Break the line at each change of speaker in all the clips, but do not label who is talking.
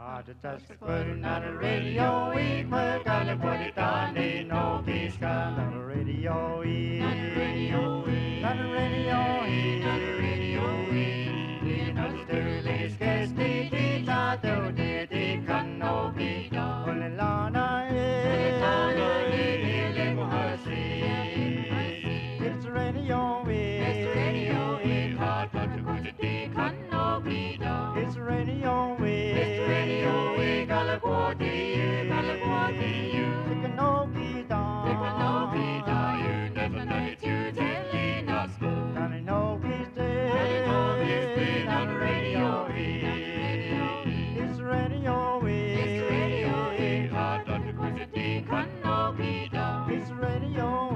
Not a radio, we put on the body down, they know peace come. Not a radio, not a radio, not a radio, not a radio, not a sterling, scarce the data, though they can no be done. Only Lana, it's radio, it's radio, hard but to go to the can no be done. It's radio, it's radio, Galaguati, you. It can no be done. It can no be done. You never know it, you telling us. Can I know he's dead? Can I know he's dead on the radio? It's radio, it's radio, hard not to go to the can no be done. It's radio,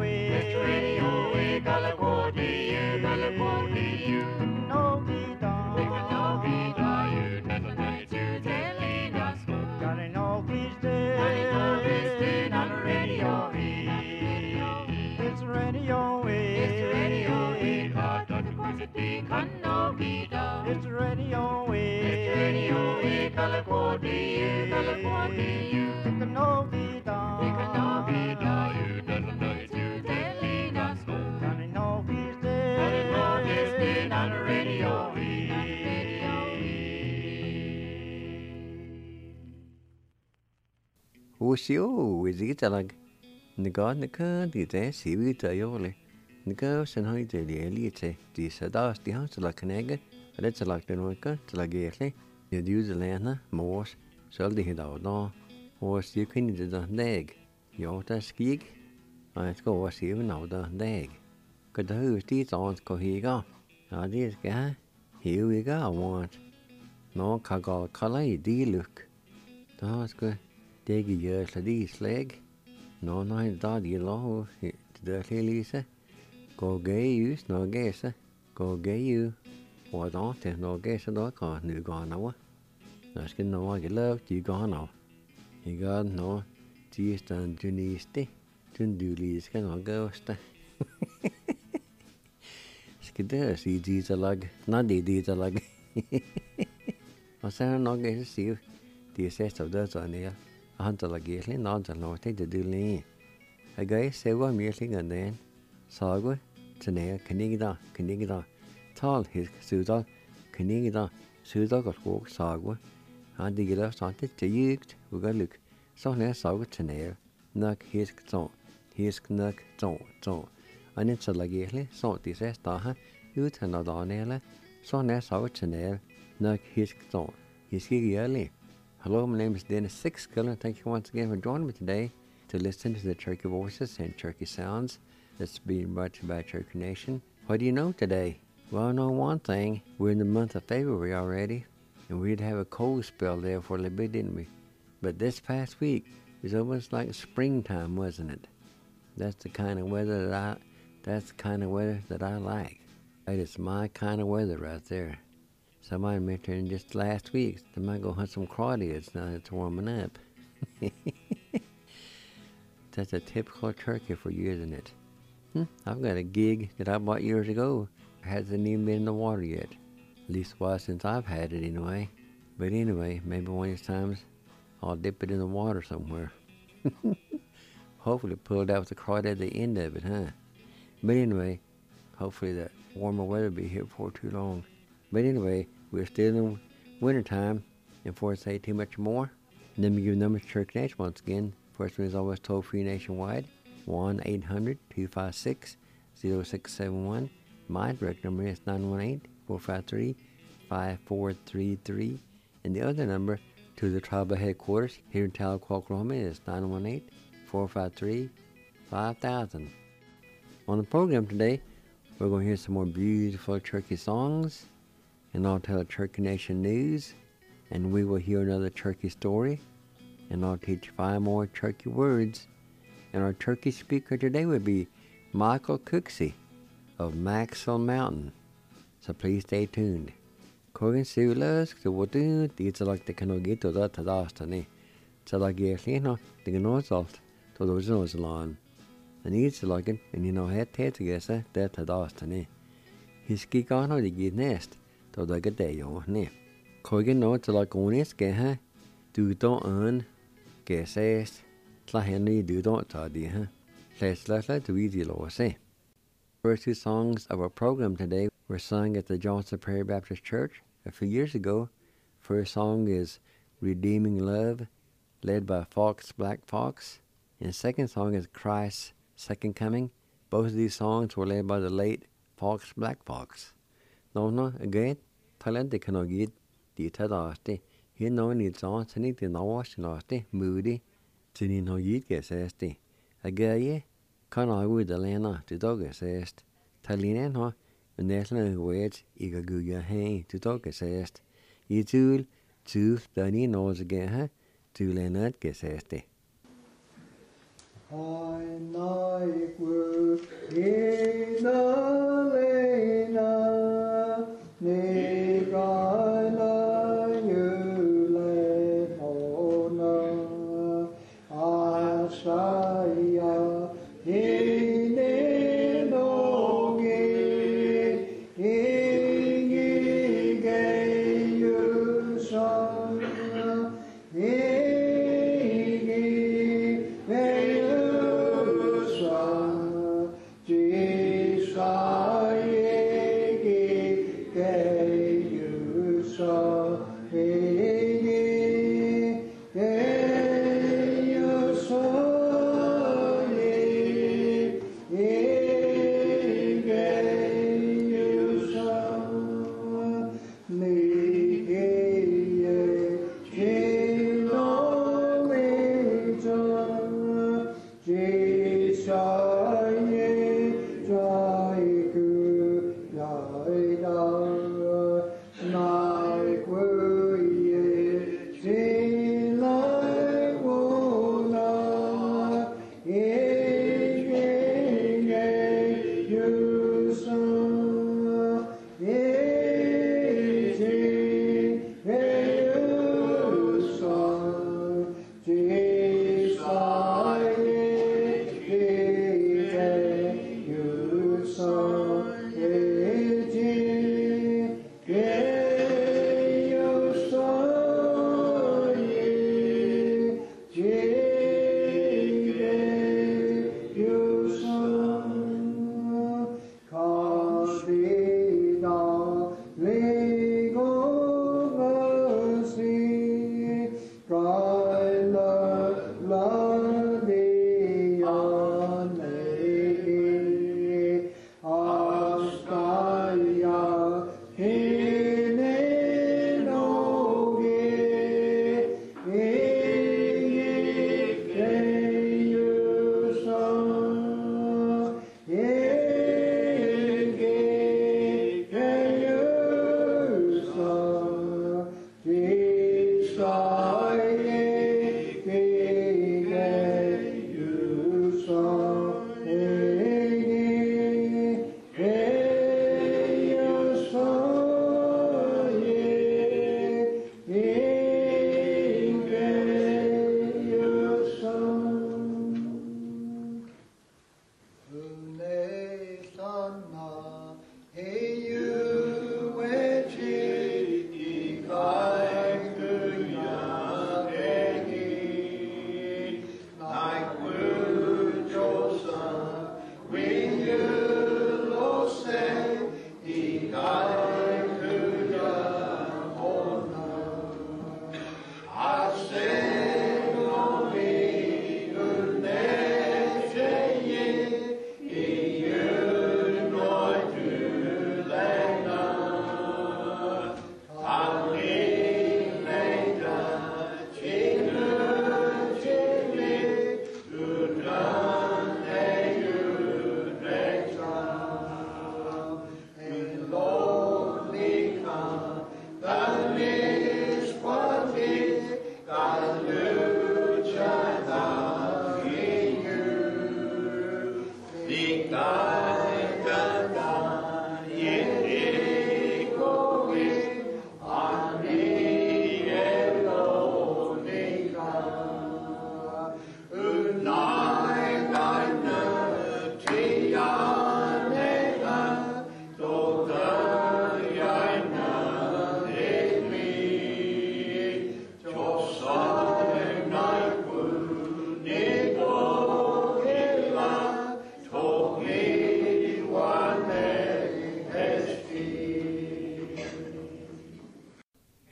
Galaguati, you. It can no be done. It can no be done. You never know it, you telling us. Can I know he's dead? Can I know he's dead on the radio? It's radio, it's radio, hard not to go to the can no be done. It's radio, Galaguati, you. It can no be done. It can no be done. You never know it, you telling us. Can I know he's dead? Can I know he's dead on the radio?
Húsio, izítalag, nagad naka, dite, sivita yoli. Naka, sanhoi te lielite, di sadas di hans la kanega, letsalag den wika, tlagerli, Judulena, mors, soldi hidauda, was you can do the dag. Yota skig, I go was even now the dag. Could the who's teeth on cohiga? I did ga, here we go, I want. No cagal color, de look. That's good. Dig years of these leg. No, daddy low, the Lisa. Go gay use, no guess. Go gay you. Or don't, no guess at all, can't you go now? That's good, no, I love you go now. You got no, just and Juniste, Jundulis can all go. Skidder, see, these are like, not these are like. I said, no, get to see the assess of those on there. A hunter like Gately, not a lot to do lean. A guy say one meeting and then Saga, Tanea, Canigida, tall his Suda, Canigida, Suda got walk Saga, and the girl started to yield, we got look, so near Saga Tanea, knock his zone, his knock zone, and it's a Gately, so this is Daha, you turn out on Ella, so near Saga Tanea, knock his zone, his yearly. Hello, my name is Dennis Sixgill, and thank you once again for joining me today to listen to the Turkey Voices and Turkey Sounds that's being brought to you by Turkey Nation. What do you know today? Well, I know one thing. We're in the month of February already, and we'd have a cold spell there for a little bit, didn't we? But this past week was almost like springtime, wasn't it? That's the kind of weather that I like. That is my kind of weather right there. Somebody mentioned just last week, they might go hunt some crawdads now that it's warming up. That's a typical turkey for you, isn't it? I've got a gig that I bought years ago. It hasn't even been in the water yet. At least a while since I've had it anyway. But anyway, maybe one of these times I'll dip it in the water somewhere. Hopefully pull it out with the crawdad at the end of it, huh? But anyway, hopefully the warmer weather will be here before too long. But anyway, we're still in wintertime, and before I say too much more, let me give numbers to Turkey Nation once again. First one is always toll-free nationwide, 1-800-256-0671. My direct number is 918-453-5433. And the other number to the tribal headquarters here in Tahlequah, Oklahoma is 918-453-5000. On the program today, we're going to hear some more beautiful turkey songs, and I'll tell a Turkey Nation news, and we will hear another turkey story, and I'll teach 5 more turkey words. And our turkey speaker today will be Michael Cooksey of Maxwell Mountain. So please stay tuned. Kogan Silas, the Wadu, these are like the Kanogito that Tadastani. So like Yerlino, the Gnosalt, to those Nosalon. And he's like it, and you know, head together, that Tadastani. His Kikano, the Gid Nest. To the day, ne. Kogan no to like Onis, huh? Du don't earn, says, Henry do don't toddy, huh? Let's do easy law say. First two songs of our program today were sung at the Johnson Prairie Baptist Church a few years ago. First song is Redeeming Love, led by Fox Black Fox. And the second song is Christ's Second Coming. Both of these songs were led by the late Fox Black Fox. No, again, talent cannot get the Tadasti. He no needs on, and it in our nasty, moody, Tinin no yit get sesti. A gay, can I with the lena to dog assessed. Talinen ho, and national words, eager guya hay to dog assessed. You tool, two, Danny knows again, huh? To Leonard get sesti.
I like work in the lena, Nick I like you let ona, I say in enoge, ingi you son, Jesus,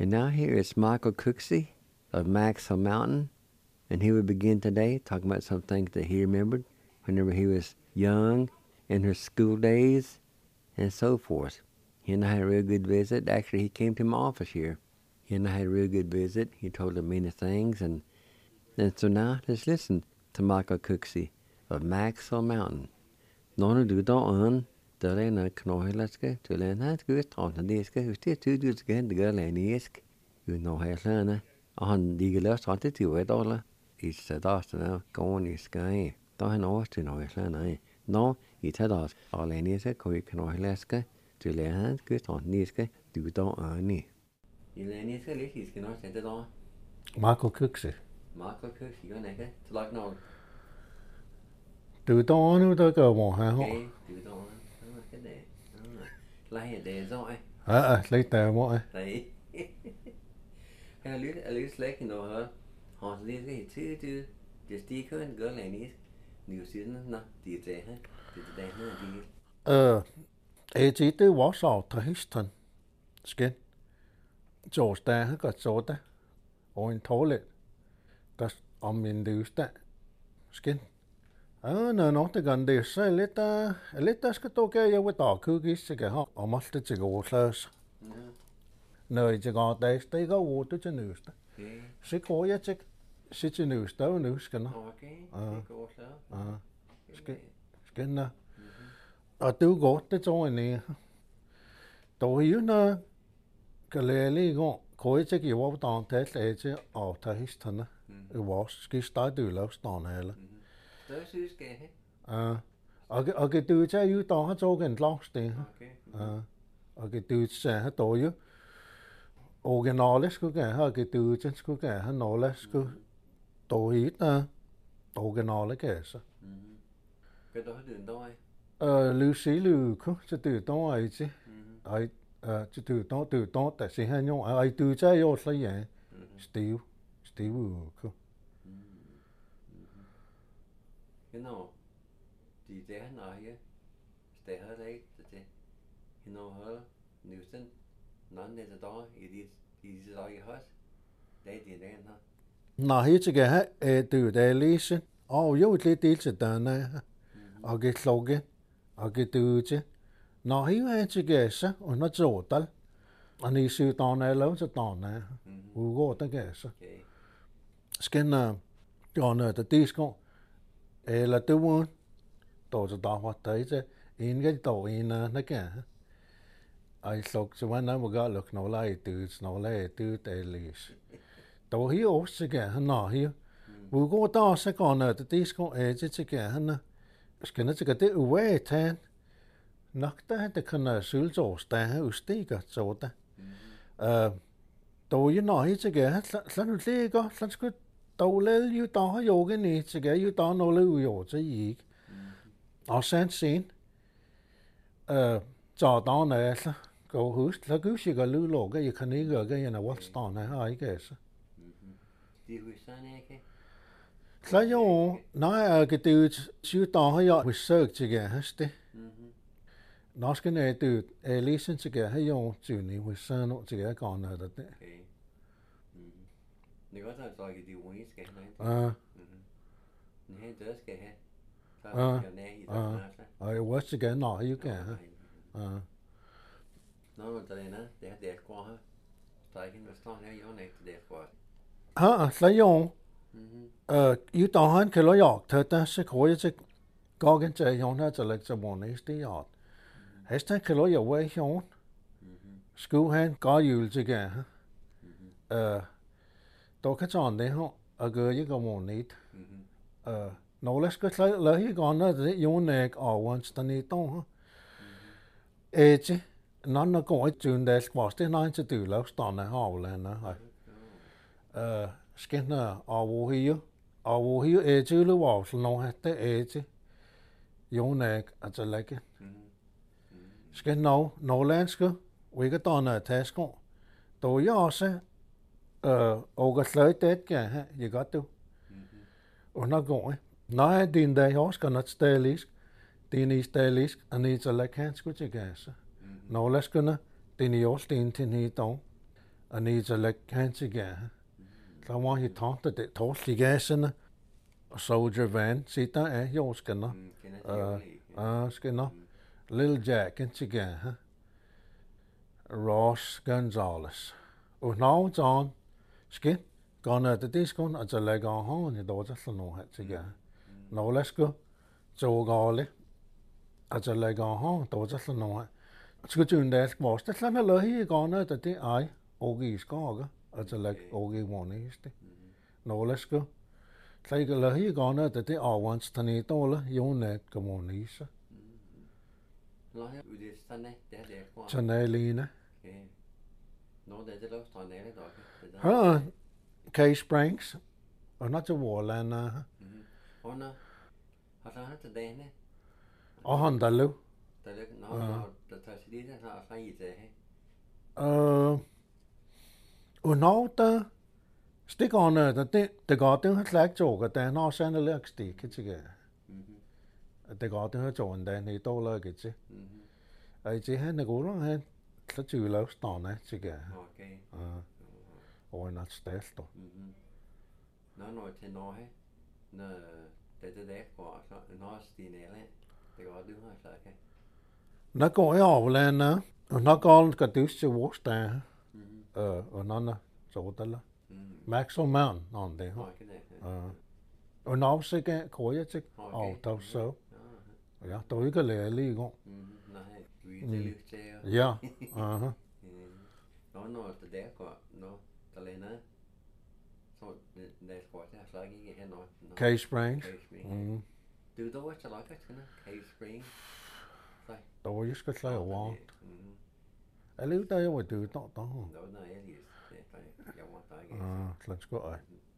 And now here is Michael Cooksey of Maxwell Mountain, and he will begin today talking about some things that he remembered whenever he was young, in his school days, and so forth. He and I had a real good visit. Actually, he came to my office here. He and I had a real good visit. He told him many things, and so now let's listen to Michael Cooksey of Maxwell Mountain. Når du da an, der er en knohilaske, til en hat gust, og den diske, hvis det er du skal hente gør lanisk, jo når her slerne, og han ligger løst alt det til $1 i stedet af gående i skæg. Da han overstår når jeg slerne. Nå, i tadas, og laniske, kan vi knohilaske, til en hat gust, og den diske, du da an i. I laniske lidt, I skal nok sætte da.
Michael Cooksey.
Michael Cooksey, gør ikke? Til lagt noget.
Du da nu der gør hvor her.
Okay, du da an. Cái đề. Lấy đề rồi.
Lấy tờ hvor.
Đấy. Cái lưới slæk thì nó hả? Họ sẽ cái thứ thứ để tí hơn gỡ lại ní. Nhiều xíu nó thì thế hết. Thì đây nó đi.
Chỉ từ hvor sao ta histon. Skin. Chỗ der har godt så der. Og en toilet. Der om min dyste. Skin. Nå, det kan det så lidt der skal du gøre jeg vil da kunne sige ha om alt det går slags. Når det går der det går ud til nyste. Så går jeg til sit nyste og nu skal nå.
Okay. Det går slags.
Skal nå. Og du går det så en då jo når kan lære gå går til give op der til til og tage histerne. Hvor skal starte du lave stående eller.
Det synes jeg have.
Og cái từ cha yu to ha cho gen lost det. Og cái từ cha ha to yu. Originale skulle ha cái từ cha skulle ha nole skulle to hit originale kæse.
Cái đó từ đâu?
Lucy Lu ku cha từ to ai chứ. Ai cha từ to tại sẽ ha nhung ai từ cha yo sai ya. Steve ku.
You know, de der når her, stedet der ikke til, you know her, Newton, nogen der der i de der i hos, det er den her.
Nå her til her du der læse, og jo lidt del til den og det slogan, og det du til, nå her er til så og når så der, og ni syv ton er lov til ton her, ugår der gas. Skal gøre noget det skal eller det var då så der var det en gang då en nække ai sok så var noget gør luk noget lej det det læs då her også gør han nå her hvor går der så går noget det skal til gør han skal ikke gøre det ude tan nok der det kan syltås der udstikker så der då jo nå her til gør så nu ligger så skulle đâu lấy yếu tố yoga này chỉ cái yếu tố nó lưu yếu cho gì, ở sáng sớm, cho đó này là cầu hút là cứ chỉ có lưu lộ cái gì khăn này cái này what's đó này hay cái gì,
đi hút sáng này cái,
là yo nói cái từ yếu tố hay yo research chỉ cái hết đấy, nó cái này từ listen chỉ cái hay yo chủ này research nó chỉ cái còn này đấy.
Det går så at de unge skal have. Den her der skal have. Så er det nær i der.
Og jeg også gerne når jeg kan.
Nå, der er noget. Det er det går her. Der er ikke en står her jo ikke det går.
Så jo. I der han kan lade jagt der så går jeg til gågen til jo her til lægge sig næste jagt. Hesten kan lade jeg være jo. Skulle han gå jul til gær. Då kan sådan det her og gøre jeg går nyt. Nogle skal lade jeg gå ned det jo næg og den i dag. Ikke når går i tiden der skal det nej til du lav stande havlande. Skinner og her er til lu også når det er til jo næg at lægge. Skal nå landske vi kan danne tasker. Då jeg også og at sløjt det kan jeg godt du. Og når går nej din dag også kan at stælisk. Din i stælisk og ni så lægge han skulle til gas. Når lad skønne din i også din til ni dog. anh ấy sẽ lại khen chị ghé ta muốn hi thong để thốt chị ghé xin soldier van sĩ ta yêu cái nó cái nó Lil Jack cái chị ghé Ross Gonzalez nó John skin còn ở đây con ở đây còn hông thì đồ rất là nổi chị ghé nó let's go chỗ gò lên ở đây còn hông đồ rất là nổi cái chuyện đấy bỏ tất là lời hi còn ở đây ai Ogi có ở đây Ogi muốn này nó let's go thấy cái lời hi còn ở đây once thanh này to là yêu nè cái muốn này sao cho nên li nè Case Springs ở nó cho vợ là nè ở Honda luôn nó ta stick on det går det har slet ikke at der når sådan en lille stick ikke det går det har joen der i to lag ikke ai han det går han så tyve lag står der ikke og en stærkt
Nå til når når det går så når stine det går du har sagt
nó går over land nó går cái thứ sự vô der og nó så der Maxwell Mountain on det og nó sẽ cái khối á chứ tao số ja tôi cái lệ li go ja
nó det går nó der lena så det går til slag ikke hen og
Case Springs
du då så lag det Case Springs
tôi skal slag over jeg lever der jo du to let's go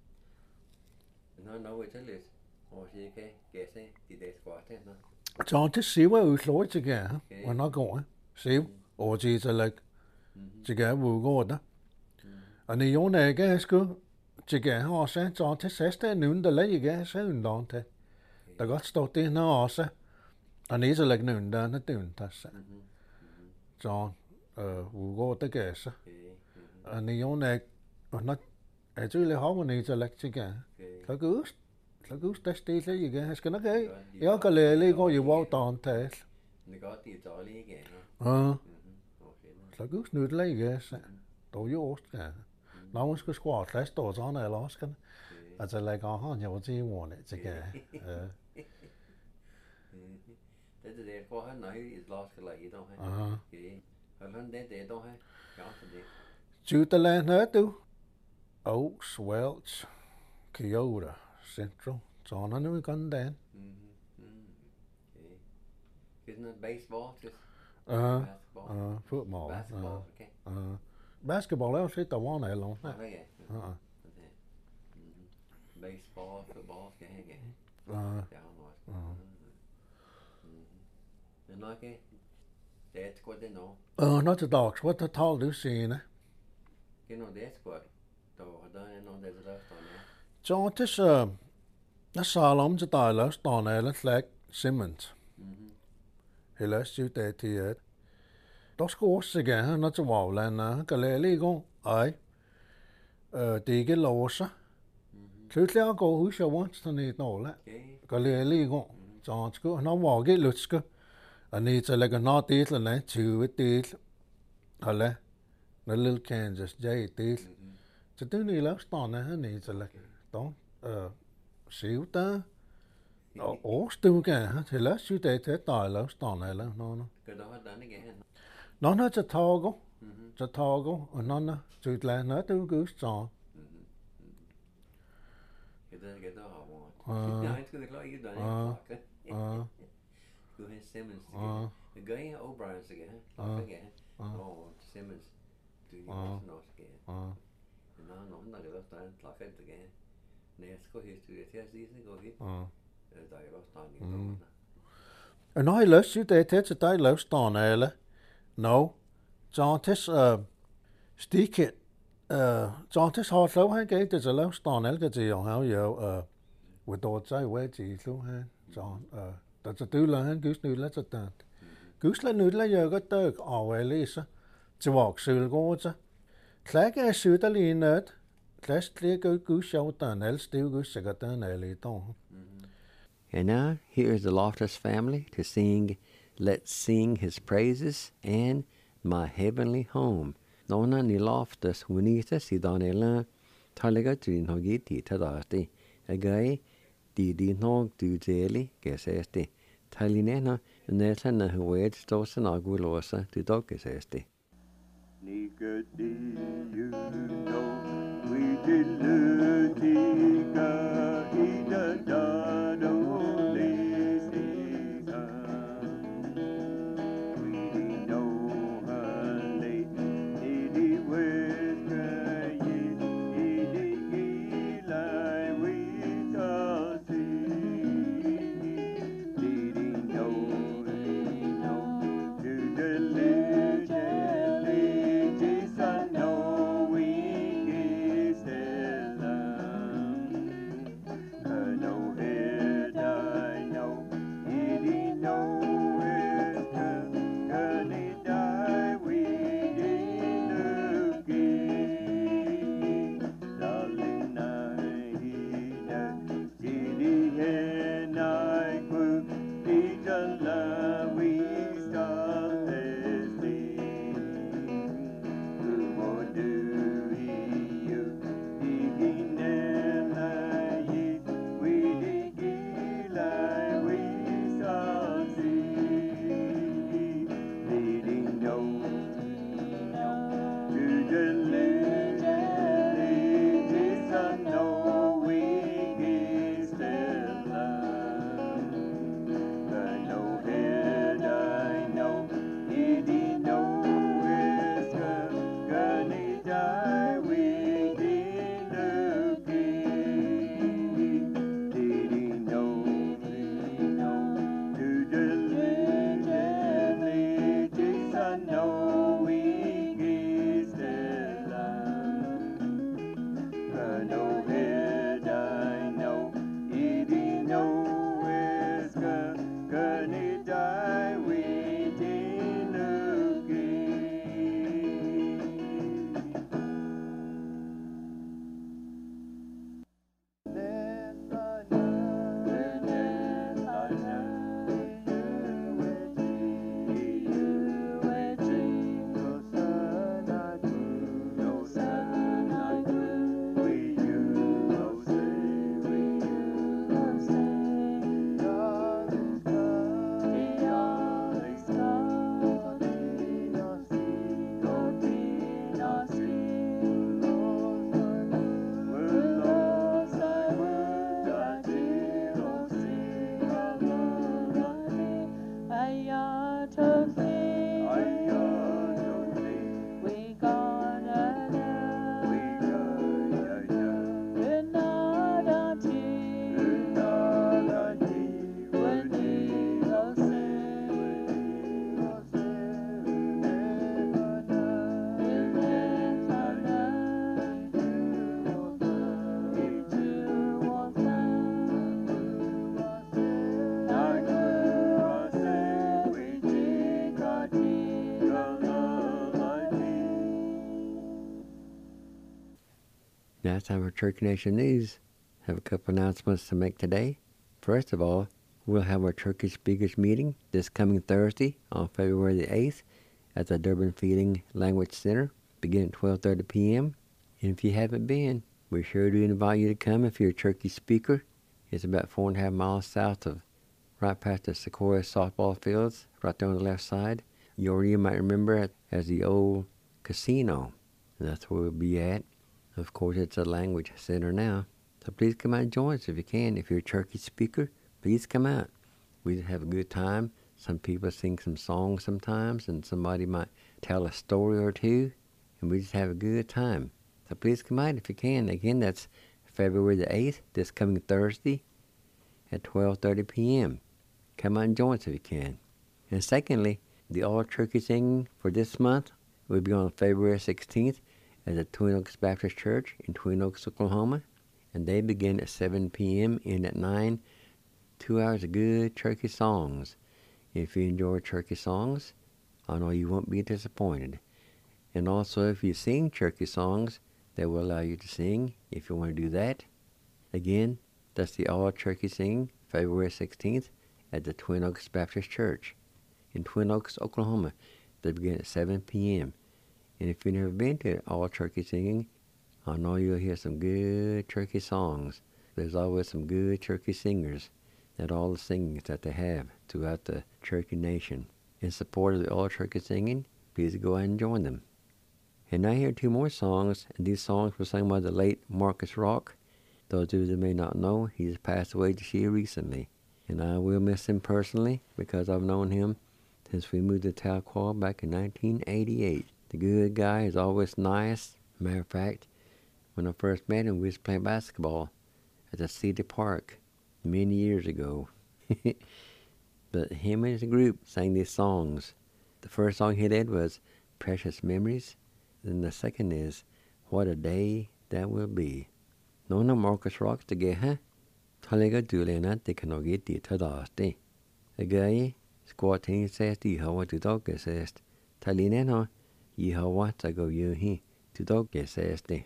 nó với thế liệt og så cái se de det går til nó
cho til siv udslået til gær og nó går siv og til så like til gær hvor går der og ni jo næ gær sku til gær har så cho til sæste nogen der lægger gær så undan til der godt står det når også og ni så like nogen der det undan så cho hvor går der gær så og ni jo næ og nó er chứ là họ này cho lệch chứ cả nó cứ test đi thế gì cái cái nó cái yếu cái lệ li có gì bao toàn thế
có tiền cho li cái
nó cứ nứt lấy cái tổ yếu cả nó muốn cứ squat test tổ cho này lost cái à cho lại có họ nhiều gì muốn đấy chứ cả
det có hắn nói lost cái lại đâu hay cái hắn để đâu hay có gì
chú ta lên hết tu Oaks, Welch, Kyoto, Central. Så han nu kan den.
Isn't it baseball just?
Football.
Basketball. Okay.
Basketball er også der var noget long.
Baseball, football, skal jeg ikke. Men nok ikke. Det er godt det nu.
Not the dogs. What the tall du siger?
Det nu det er godt.
Så det er salom til dig løs der eller slag Simmons. Hele sygt det til der skal også gerne når til Wavland kan lære lige gå ej det ikke låser pludselig at gå hus og ondt sådan et nåle kan lære lige gå så skal når var det lutske og ni til lægge noget det eller andet 20 det alle når lille Kansas J det så det er jo stående her nede til at siv der og årstuga til at syge det til der er stående eller noget.
Kan du have den igen?
Nå når til Togo og når til Utlandet det er gust så.
Kan du have hvor? Jeg skal klare ikke den. Du har Simmons. Det gør jeg O'Brien igen. Simmons. Du er også nok. Nå, der er også der en slags igen. Når jeg skal historie til at sige, så går hit. Der er også der en.
Og når jeg løser det til dig løs der eller? No. Så til stikke så til har så han gav det så løs der eller til jeg har jo hvor der så hvad til så han så der så du lader han gys nyt lidt sådan. Gys lidt nyt lidt jeg godt der og læse til vokse går så. Tlaga sudalinat, Tlastrigo Gushautan, Elstiu Gushagatan Eliton.
And now here is the Loftus family to sing Let's Sing His Praises and My Heavenly Home. Nona ni Loftus Winita Sidanela Talaga Trinhogiti Tadati. A guy di nog du daily gesesti. Talinena Netana who waits dosen agulosa to dog gesesti.
Niggity, you know, we did Lutica, Ida Dado, Lizika. We know her late, Idi Wesca, Idi Eli, we shall see. Didi know, to the legend.
Now it's time for Church Nation News. Have a couple announcements to make today. First of all, we'll have our Turkish speakers meeting this coming Thursday on February the 8th at the Durban Feeding Language Center, beginning at 12:30 p.m. And if you haven't been, we sure do invite you to come if you're a Turkish speaker. It's about 4.5 miles south of, right past the Sequoia softball fields, right there on the left side. You might remember it as the old casino. And that's where we'll be at. Of course, it's a language center now. So please come out and join us if you can. If you're a Turkish speaker, please come out. We have a good time. Some people sing some songs sometimes, and somebody might tell a story or two, and we just have a good time. So please come out if you can. Again, that's February the 8th, this coming Thursday at 12:30 p.m. Come out and join us if you can. And secondly, the all-turkey singing for this month will be on February 16th at the Twin Oaks Baptist Church in Twin Oaks, Oklahoma. And they begin at 7 p.m. and at 9, 2 hours of good turkey songs. If you enjoy turkey songs, I know you won't be disappointed. And also, if you sing churchy songs, they will allow you to sing if you want to do that. Again, that's the All Turkey Sing, February 16th at the Twin Oaks Baptist Church in Twin Oaks, Oklahoma. They begin at 7 p.m. And if you've never been to All Turkey Singing, I know you'll hear some good turkey songs. There's always some good turkey singers at all the singings that they have throughout the Turkey Nation. In support of the All Turkey Singing, please go ahead and join them. And now here are two more songs, and these songs were sung by the late Marcus Rock. Those of you that may not know, he just passed away this year recently. And I will miss him personally because I've known him since we moved to Tahlequah back in 1988. The good guy is always nice. Matter of fact, when I first met him, we was playing basketball at the City Park many years ago. But him and his group sang these songs. The first song he did was Precious Memories. Then the second is What a Day That Will Be. Nona Marcus Rock to get her. Talega Dulena de Canogiti Tadaste. A guy, squatting says the Hawa to dog says, Talineno, ye Hawa to go you he to dog says the.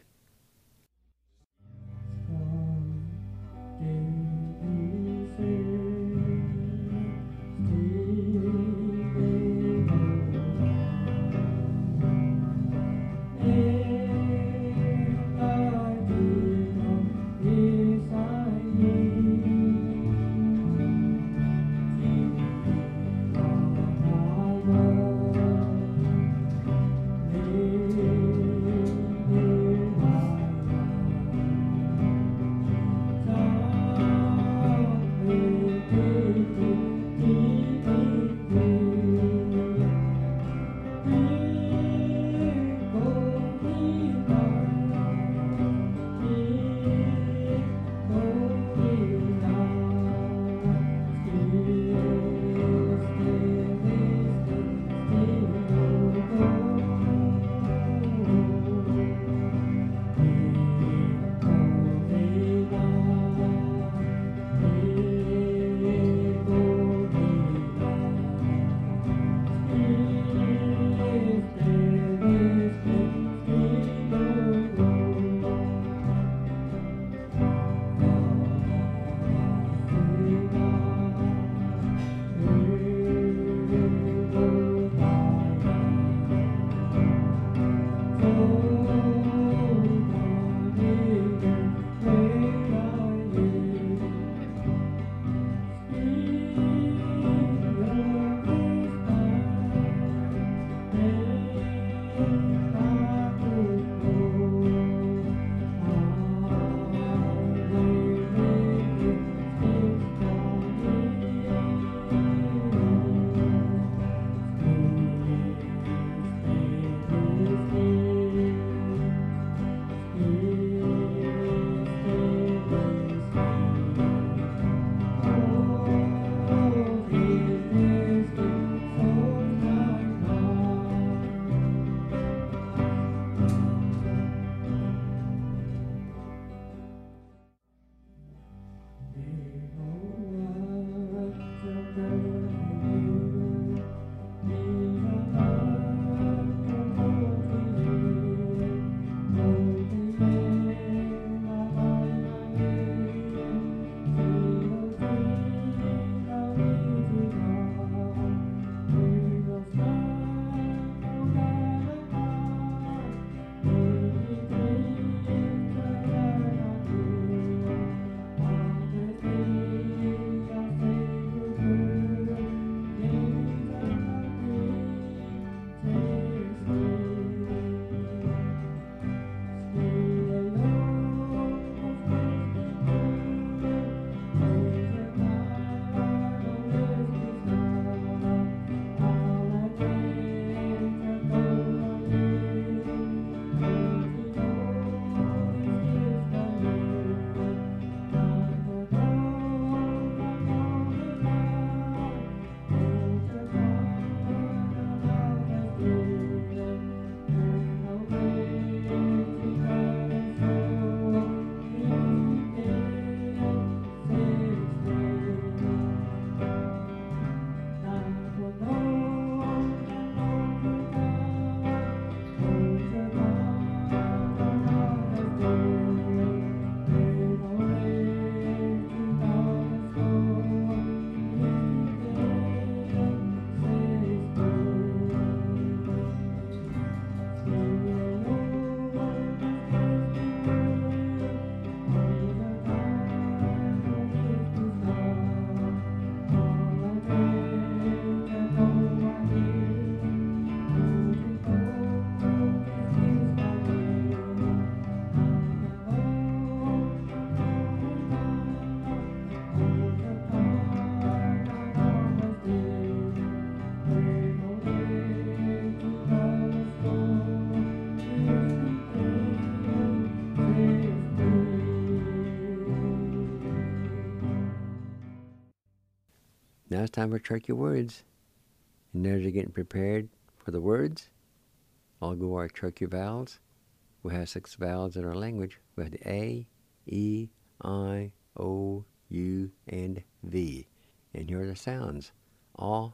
Now it's time for Tricky Words. And as you're getting prepared for the words, I'll go our Tricky vowels. We have 6 vowels in our language. We have the A, E, I, O, U, and V. And here are the sounds. A,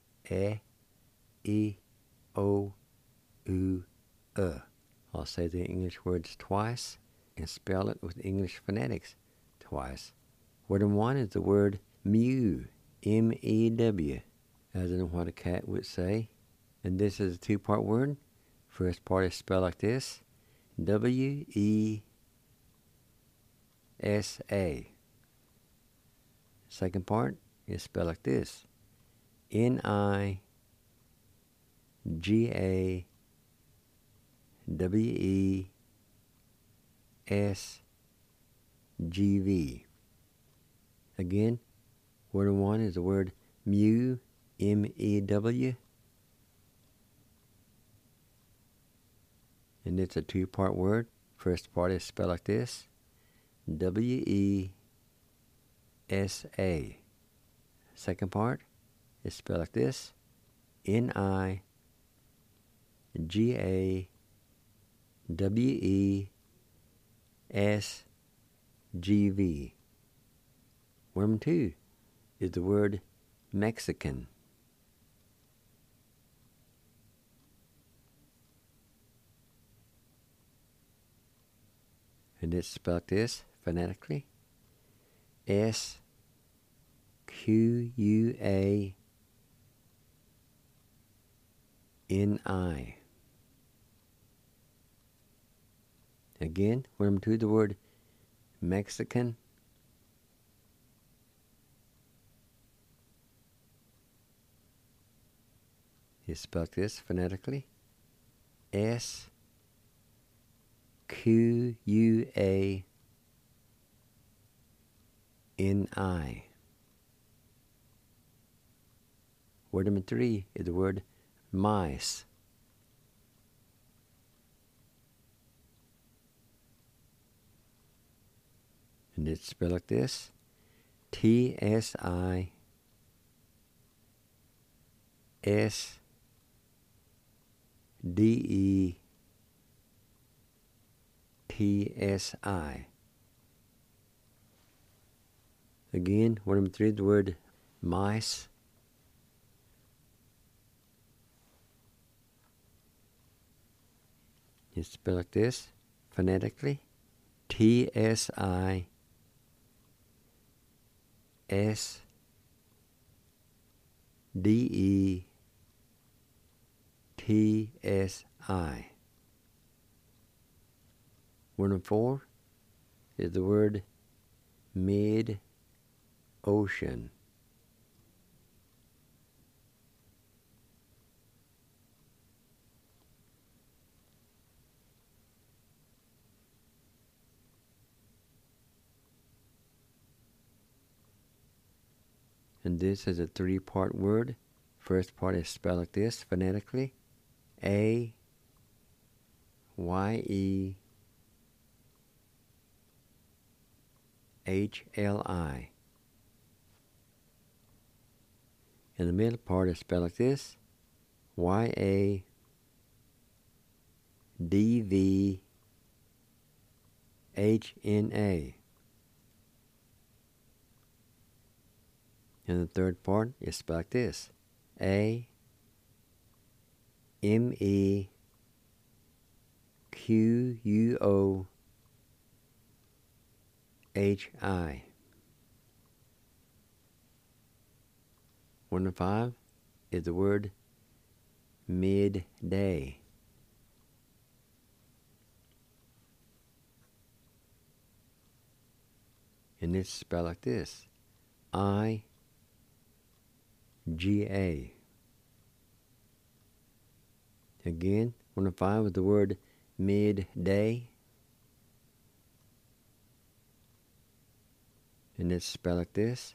E, O, U, I'll say the English words twice and spell it with English phonetics twice. Word number 1 is the word mew, M-E-W, as in what a cat would say. And this is a 2-part word. First part is spelled like this, W-E-S-A. Second part is spelled like this, N-I-G-A-W-E-S-G-V. Again, word number 1 is the word mew, M-E-W. And it's a 2-part word. First part is spelled like this, W-E-S-A. Second part is spelled like this, N-I-G-A-W-E-S-G-V. Word number 2 is the word Mexican. And it's spelled like this phonetically, S-Q-U-A-N-I. Again, word number 2, the word Mexican. It's spelled like this phonetically, S-Q-U-A-N-I. Word number 3 is the word mice. And it's spelled like this, T-S-I-S-D-E-T-S-I. Again, word number 3 is the word mice. It's spelled like this phonetically, T-S-I-S-D-E-T-S-I. Word number 4 is the word mid-ocean. And this is a 3-part word. First part is spelled like this phonetically, A-Y-E-H-L-I. And the middle part is spelled like this, Y-A-D-V-H-N-A. And the third part is spelled like this, A-M-E-Q-U-O-H-I. Word number 5 is the word midday. And it's spelled like this, I-G-A. Again, word number 5 is the word midday. And it's spelled like this,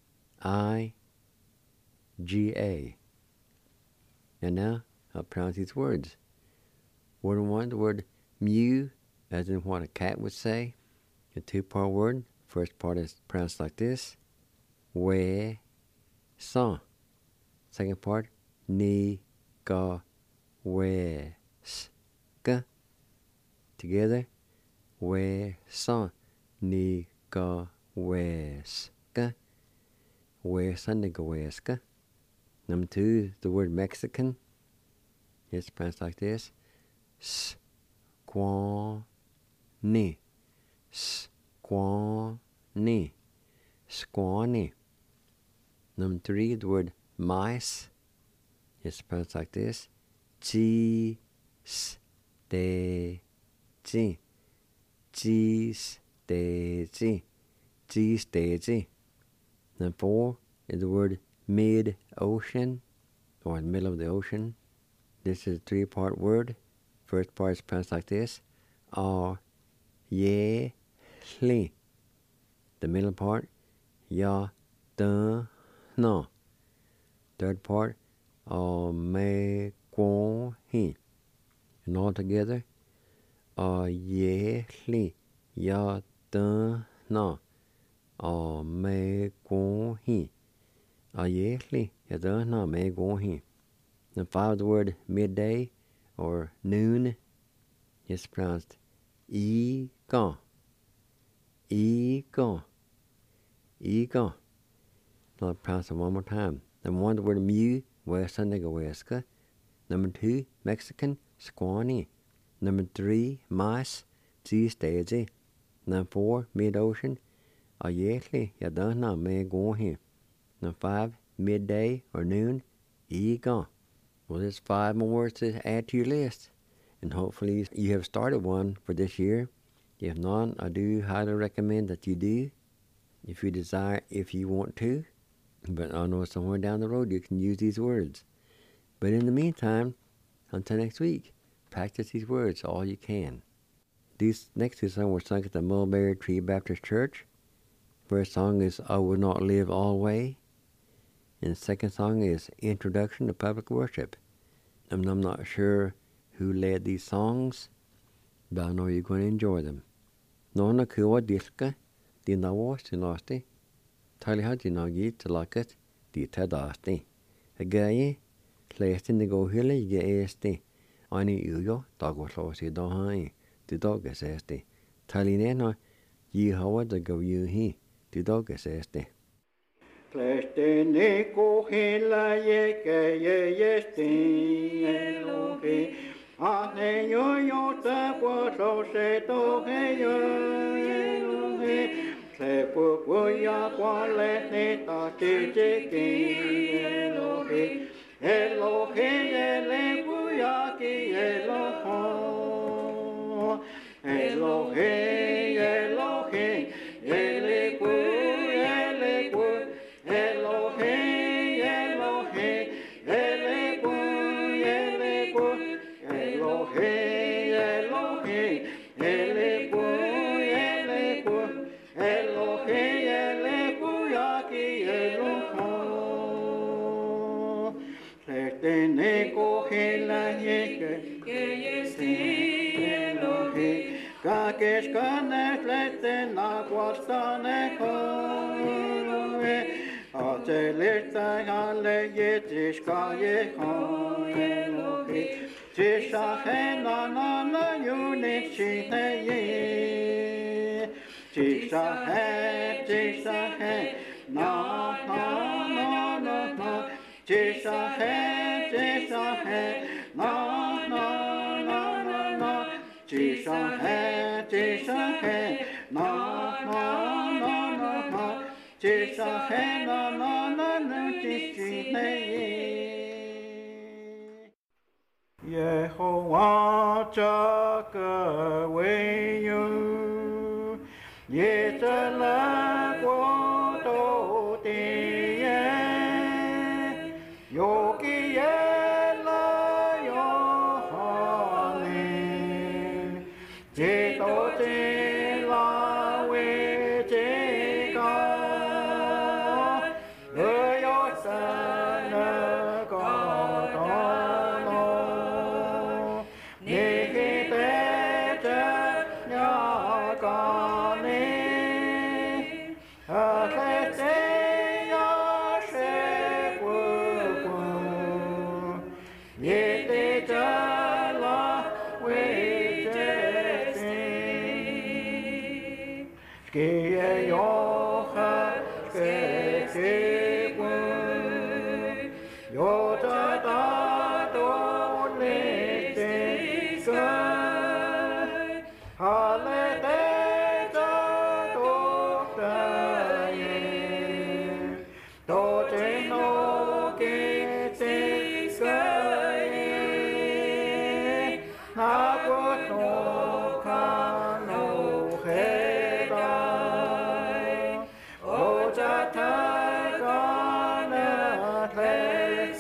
I-G-A. And now I'll pronounce these words. Word number 1, the word mew, as in what a cat would say. A 2-part word. First part is pronounced like this, we, Sa. Second part, ni, ga, we, ska. Together, we, sa, ni, ga, we, ska. We, sa, ni, ga, we, ska. Number 2, the word Mexican. It's pronounced like this. Squani. Squani. Squani. Number 3, the word mice. It's pronounced like this. Cheese. Cheese. Cheese. Cheese. Number 4 is the word mid-ocean, or in the middle of the ocean. This is a 3-part word. First part is pronounced like this. Ye, li. The middle part, ya, da, na. Third part, me, guan, hi. And all together, ye, li, ya, da, na. Me, guan, hi. Ye, li, ya, da, na, me, guan, hi. The 5, the word midday or noon is pronounced e-ga. E-ga. E-ga. I'll pronounce it one more time. Number 1, the word mu, west-sundiga, weska. Number 2, Mexican, squani. Number 3, mice, cheese. Number 4, mid-ocean, ayekli, yadana, me, gohi. Number 5, midday or noon, e-ga. Well, there's 5 more words to add to your list, and hopefully you have started one for this year. If not, I do highly recommend that you do, if you desire, if you want to. But I know somewhere down the road you can use these words. But in the meantime, until next week, practice these words all you can. These next 2 songs were sung at the Mulberry Tree Baptist Church. First song is I Will Not Live Always. And the second song is Introduction to Public Worship. I'm not sure who led these songs, but I know you're going to enjoy them. Nona kuwa diska, di nawas di nasti, taliha di nagi talakat di tadasti. Agaye, lestin di gohile ye esti, ani uyo dagwaslosi dohai, di dogas esti. Talinena, yi hawa da go yuhi, di dogas esti.
Plestene kohila yeke yesti elohi. Ane yo ta so se to he yo elohi. Se pu ya le ne ta ti elohi. Elohi ele pu ya ki eloho. Elohi Elohi ele pu Elohi, Elohi, Eleku, Eleku, Elohi, Elohi, Eleku, Eleku, Elohi, Eleku, Yaki, Eloho. Setene kohila yeke, yesti Elohi, kakeskane letena kwastane koe. Atelita hale yetiska yeho Elohi. Tisha he na yunichi he ye. Tisha he na. Tisha he na. Tisha he na. Tisha he na Yehovah Chakaweyu Yetala Kwoto Tiye Yoki Yela Yohane Jito Tila Wejeka Yosana Kotono Nikitete Nyakane. Atlete Yashe Ske jocha, ske yo ta ta do ne te sky hale te ta do ta ye do te no ke te sky na ko no ka no he dai o ta ta ga na te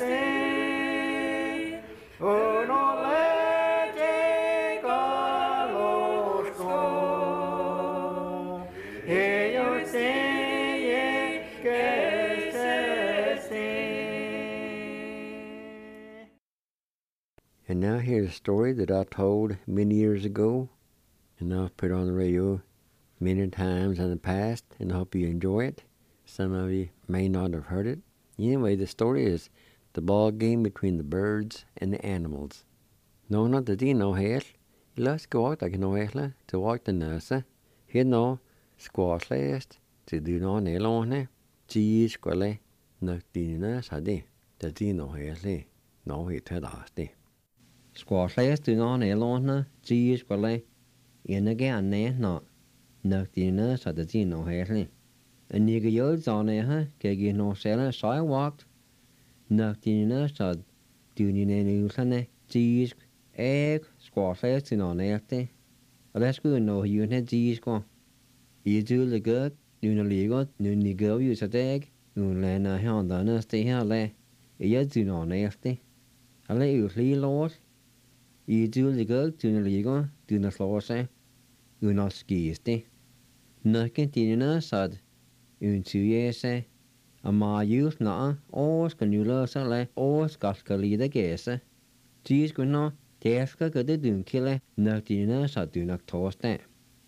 And now here's a story that I told many years ago, and I've put on the radio many times in the past, and I hope you enjoy it. Some of you may not have heard it. Anyway, the story is the ball game between the birds and the animals. No, not the dino here. Let's go out like no here to walk the nurse. Here no squash last to do no nail on it. Cheese squally, no dino sadi. The dino here, no hit her last day. Squash last to no nail on her. Cheese squally, in again, no. No dino sadi the dino here. And you get on there, get no seller, so I walked. No dino sadi do you know cheese. Egg, squash last in on earthy. Let's go no you had cheese go. You do the good, you know legal, you go use a egg, you land a hand on us stay here lay. You do on earthy. I let you flee lord. You do the good, you know legal, do not slow say. You not skisty. Nothing dinner sad. You 2 years say. A ma youth na, or can you love so lay, or scaska lead a guess. Cheese go no. Teska go the dune killer, no dinner so do not toast that.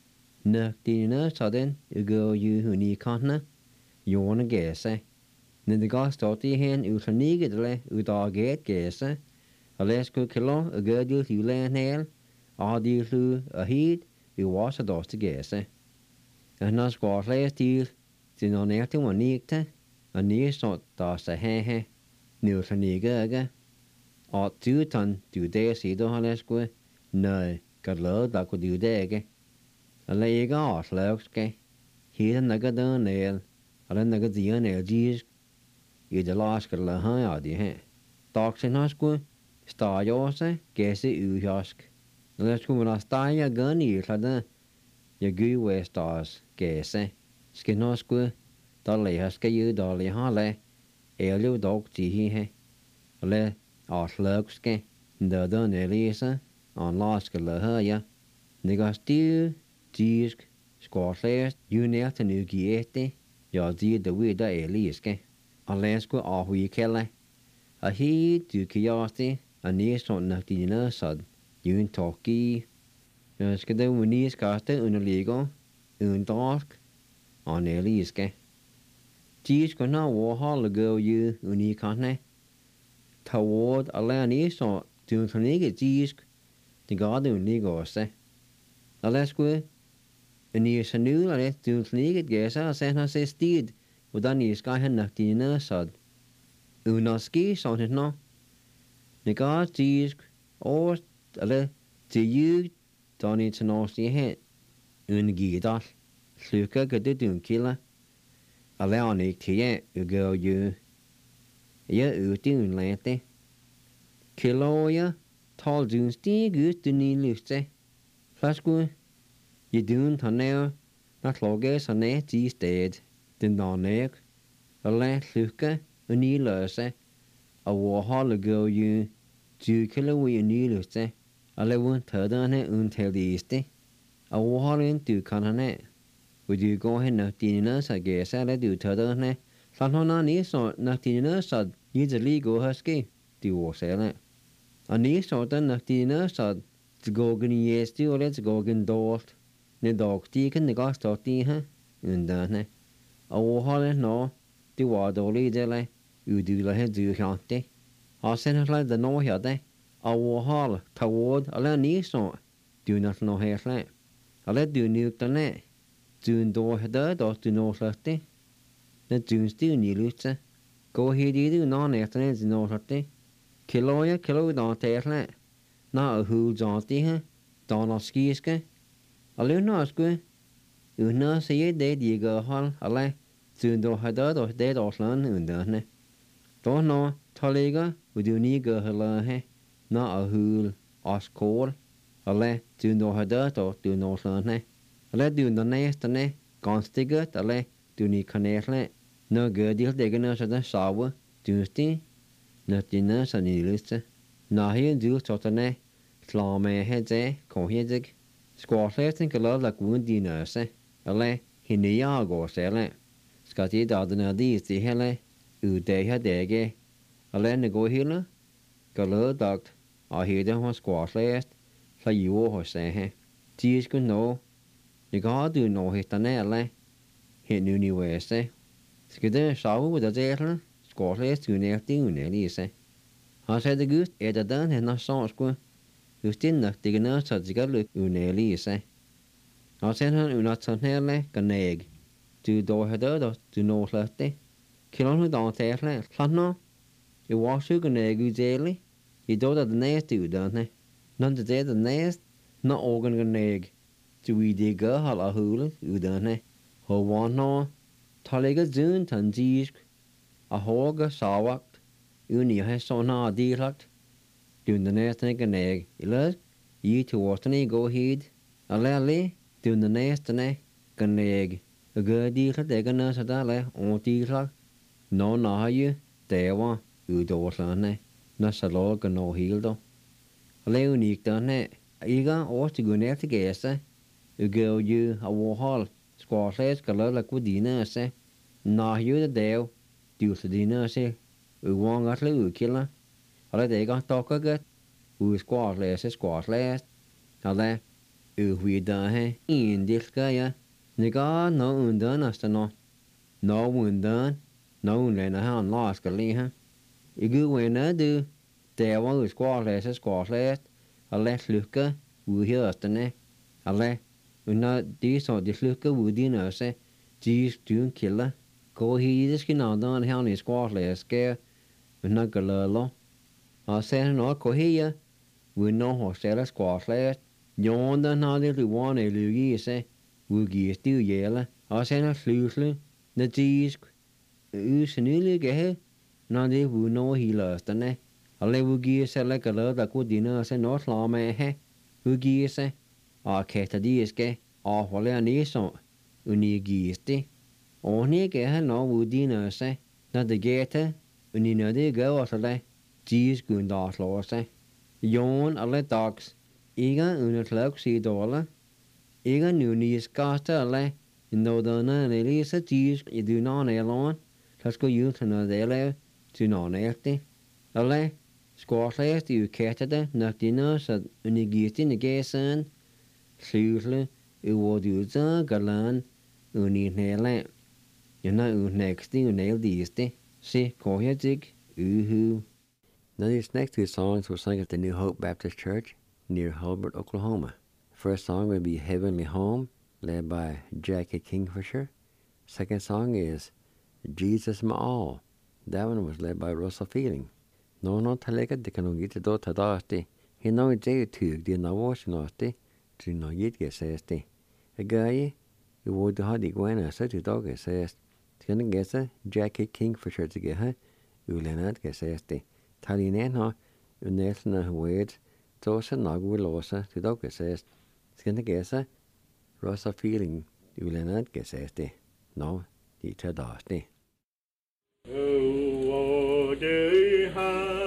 No dinner sudden, you go you who need continent, you wanna guess, eh? Then the gas start the hand, you can negate, you dog get guess, eh? A less good kilo, a good you land nail, all you through a heat, you wash a dust to guess, eh? And not squash last deal, then on everything one neat, a near sort dust a he, new to nigger. Or 2 ton do they see the Hallesque? No, got low that could do deg. A leg off, Lowske. He's a nugget down nail, or a nugget the nail gees. You the last got a high idea. Dogs in Hosque, star yours, guess it you husk. Let's go when I star your gun, you had your goo way stars, guess, skin Hosque, dolly huske you dolly halle, elio dog tea he. Le. Slugske, the done Elisa, on Laska Lahaya. Nigga stew, jisk, squash last, you near to new giete, your dear the weird Eliske. A Laska off we kelle. A he to curiosity, a near son of dinner sud, you talkie. Skade when knees caster un illegal, un dark, on Eliske. Jisk can now war hall go you, unicorne. Toward a land so to nigga jisk, the garden nigga. Alaska, and years a new, I let to nigga guess, I sent us a steed, with an east guy had knocked in a sod. Unoski, so it no. The guard jisk, or a let to you, don't need to know the head. Ungidal, Sluka got the doom killer. Allow Nick to yet, you go you. Ja ute i unnlandet. Kiloja, taldunstig ut i ny lyste. Flasku, je dun tanner, nat loges han net i sted. Den danner, og let lukke og ny løse. Og hvor holde gå ju, 20 kilo i ny lyste. Og le vundt tøderne until de iste. Og hvor holde du kan han net. Og du går hen og dine så gæser, eller du tøderne. Sånn han så nok dine så gider lige huske, de var selv. Og så den nok dine så til gågen i jæste og lidt gågen dårligt. Når dagstikken det går stort i her, underne. Og overholdet nå, det var dårligt eller, uddyler her dyrkjante. Og sen har det nå her det, og overhold, tawad, eller så, du nok nå her slag. Og let du nyk derne. Dyn dår hedder dår dyn årslagte. Når dyn stiv nylutse. Gå hedi du nå nætterne dyn årslagte. Kiloja kilo da tærsle. Nå hul zantige. Da skiske. Alle norske. Uden se det de gør hold. Alle dyn dår hedder dår det årsland underne. Då nå talega og du ni gør heller he. Nå hul askål. Alle dyn dår hedder dår dyn årsland he. Alle dyn dår næsterne. Ganske godt. Alle dyn i kanærsle. Nå gør de dækker når sådan save. Dynsti. Nå dine så nylyste. Nå her du tårterne. Slå med hedde. Kom hedde. Skårslæsten kan lade guden dine øse. Alle hende jeg går selv. Skal de dadene disse hele. Ude her dække. Alle ne går hele. Kan lade dagt. Og hedde hos skårslæst. Så jo hos sig. De skulle nå. Det går du nå hætterne alle. Hende universet. Skal det sove ud af det skårslæst unægtig unælise. Han sagde det gud, at den hende så skulle. Just nok det kan noget, så det skal lykke unælise. Og sen han unationelle ganæg. Du dog har død, du når slet det. Kilon hun dog tærsle, slet nå. I var syg ganæg uddelig. I dog der den næste uddannelse. Når det er den næste, når organ ganæg. Du i det gør hold af hulet uddannelse. Hvor var nå. Talega dyn tandisk. Og hårge savagt. Uden I har sådan her delagt. Du den næste ganæg. I lød. I til årsterne gå hit. Alle. Du den næste ganæg. Og gør delagt ikke noget så der alle. Og delagt. Nå har I. Der var udårslerne. Når så lå nå helt dog. Alle unik derne. Ikke årstig næste gæste. Og gør jo af vorhold. Skårslæs skal lade gudine se. Nå jo det dag. Du så dine se. Uvang at lade udkilder. Og det ikke dokker godt. Skårslæs. Og det udvider her. En del skal jeg. Nikker nå underen næste nå. Nå underen. Nå undlander her en lad skal lige her. Ikke uender du. Der var skårslæs. Og lad slukke udhørsterne. Og lad. Under de så de slukker ud i nøse. De styrn kilder. Gå hit i skinanderen her i skårslæsker. Under galøller. Og sen når gå her. Under hos selv skårslæs. Jorden har det luerne lykke i sig. Udgiver stiv jæle. Og sen er slysle. Når de usendelige her. Når det vunder hele østerne. Og lad udgiver selv galøller der går dine og sen når slår med her. Udgiver sig. Og kætter de skal afholde næså, unigiste. Og ni kan han nå ud i nøse, når det gætter, uni når det gør også det, de skulle da slå sig. Jon alle dags, ikke under klok sig dårlig, ikke nu ni skaste alle, når den er lise de i dynerne eller så skulle jo til noget der dynerne efter. Alle skårslæs de kætter det, når de nøse unigiste negæsen, slysle, uordudser galan, uninæle. Jeg er udnægste unældiste. Se, korhjertig, uhu. Now these next two songs were sung at the New Hope Baptist Church near Hulbert, Oklahoma. First song will be Heavenly Home, led by Jackie Kingfisher. Second song is Jesus My All. That one was led by Russell Feeling. No talega de kanongite do tadaste. He no jay tug de na washington. Til når jeg sæs det. Jeg gør I hvor har de gået så til dog sæs. Skal den gæste Jackie Kingfisher til her. Ulandet kan sæs det. Talinen har næsten hørt. Så så nok vil også til dog sæs. Skal den gæste Russell Feeling. Ulandet kan sæs det. Nå, de tager dag det.
Oh, do you have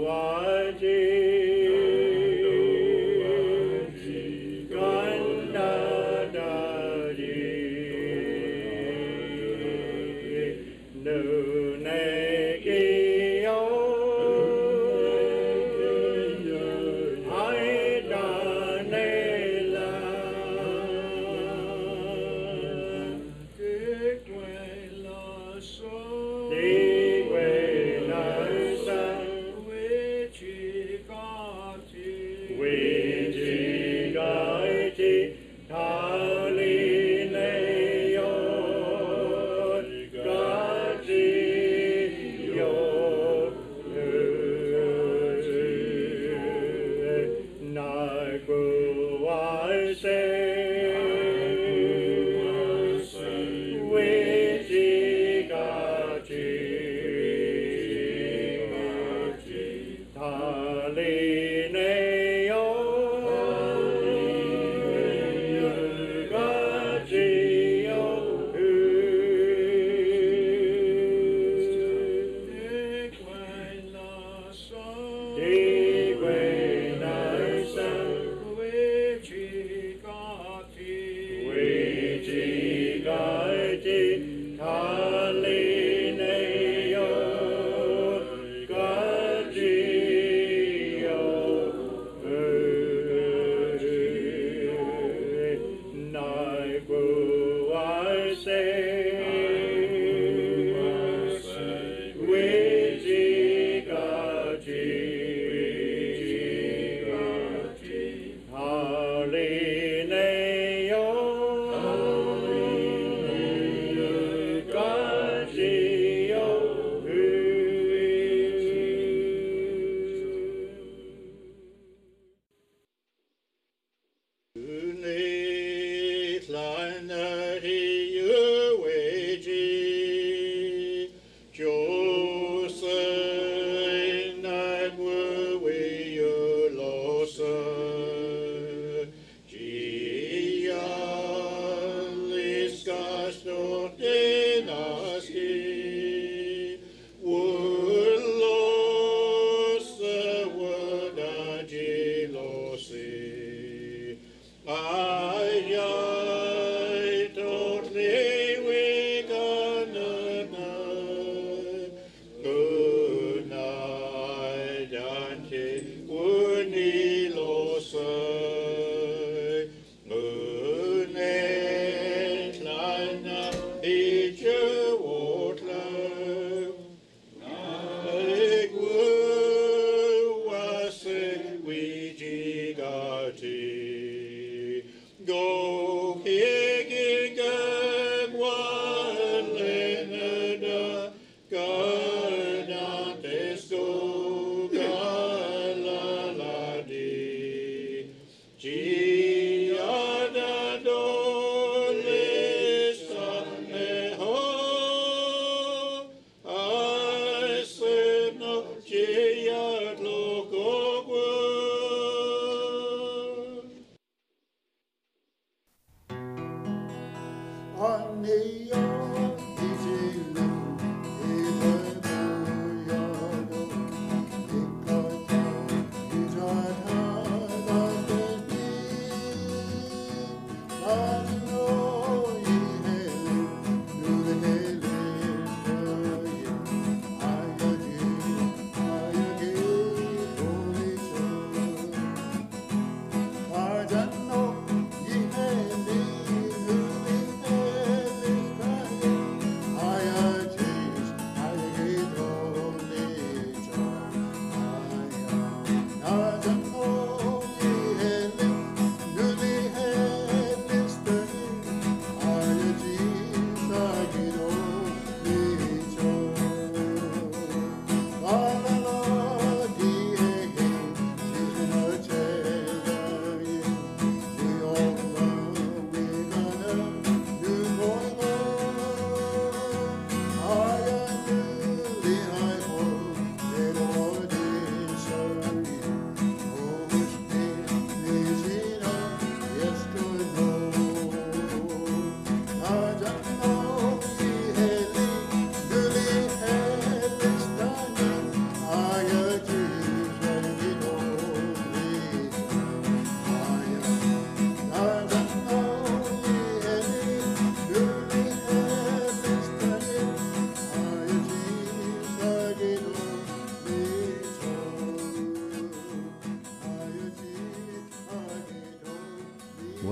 Ganda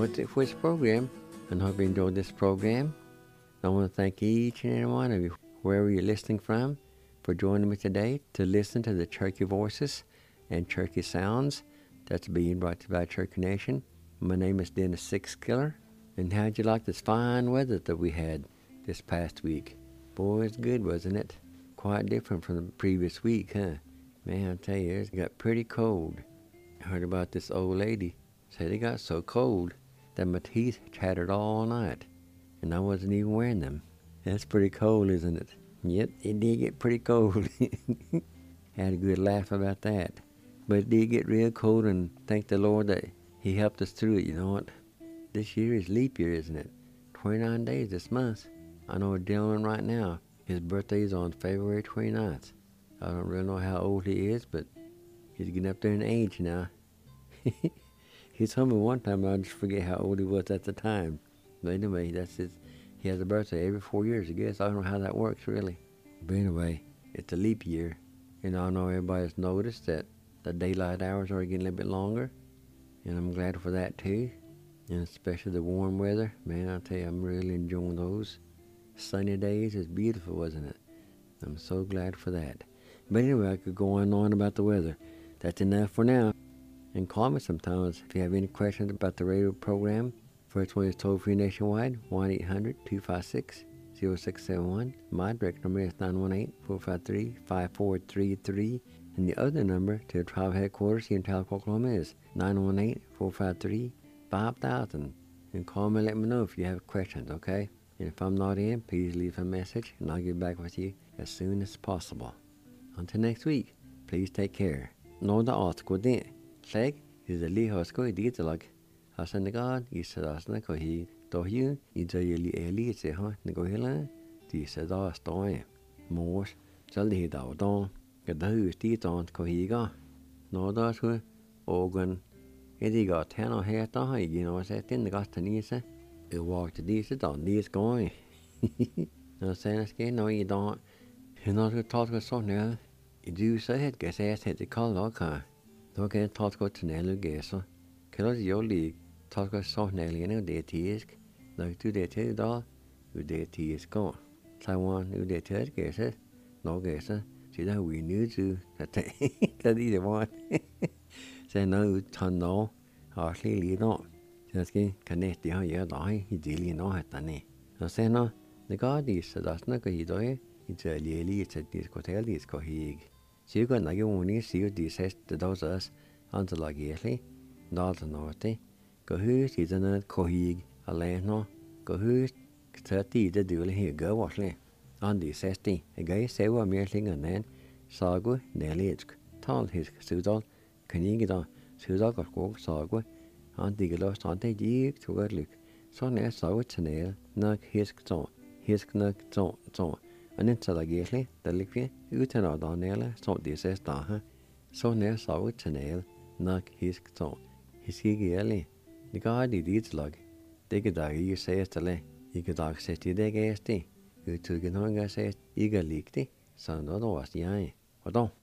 what's it for this program, and hope you enjoyed this program. I want to thank each and every one of you, wherever you're listening from, for joining me today to listen to the Cherokee Voices and Cherokee Sounds that's being brought to you by Cherokee Nation. My name is Dennis Sixkiller, and how'd you like this fine weather that we had this past week? Boy, it's good, wasn't it? Quite different from the previous week, huh? Man, I tell you, it got pretty cold. I heard about this old lady. Said it got so cold that my teeth chattered all night, and I wasn't even wearing them. That's pretty cold, isn't it? Yep, it did get pretty cold. Had a good laugh about that. But it did get real cold, and thank the Lord that He helped us through it. You know what? This year is leap year, isn't it? 29 days this month. I know a gentleman right now, his birthday is on February 29th. I don't really know how old he is, but he's getting up there in age now. He told me one time, and I just forget how old he was at the time. But anyway, that's his. He has a birthday every 4 years, I guess. I don't know how that works, really. But anyway, it's a leap year. And I know everybody's noticed that the daylight hours are getting a little bit longer. And I'm glad for that, too. And especially the warm weather. Man, I tell you, I'm really enjoying those. Sunny days is beautiful, wasn't it? I'm so glad for that. But anyway, I could go on and on about the weather. That's enough for now. And call me sometimes if you have any questions about the radio program. First one is toll-free nationwide, 1-800-256-0671. My direct number is 918-453-5433. And the other number to the tribe headquarters here in Tahlequah, Oklahoma is 918-453-5000. And call me and let me know if you have questions, okay? And if I'm not in, please leave a message and I'll get back with you as soon as possible. Until next week, please take care. Know the article then. Leg is a lihosko iditalag. Hasanagad is a dasna kohi. Dohun is a yeli eli seha negohila. This is a stone. Mors, Saldi Dawdon. Gadahu is Titon Kohiga. No, that's who organ. Eddie got 10 or hair to hide, you know, set in the Gastanisa. It walked these on these going. No sense, no, you don't. You're not going to talk with someone. You do say it, guess I had to call Loka. Don't get talk with Tanelu Gessa. Kills your league, talk with someone in a tisk. Like to the tail dog, who did tisk gone. Taiwan, who did tell guesses. No guesser. See that we knew to that either one. Say no, ton no, hardly lead on. Just connect the higher die, he dealing no hat any. No say no, the god is that's not good. It's a lily, it's a discotel, it's cohig. So you got like you only see what this has the doses until like yearly, not the norte. Go who's is an cohig, a land no, go who's 30 the duel here go washly. On the 60, a guy say what merely and then Sagu, Nelitsk, Tal his Sudal, Kanigida, Sudal got walk Sagu, and the lost on the jig to a look. So near Sagu Chanel, Nug his zone, his knuck zone, and in Salagirly, the liquid, Utena Donella, so this is Daha. So near Sagu Chanel, Nug his zone, his giggy. The guy did its lug. They could you say it to lay. You could access the day gasty. You took it on, I said, eager leaked it, so no, was the eye. Or don't.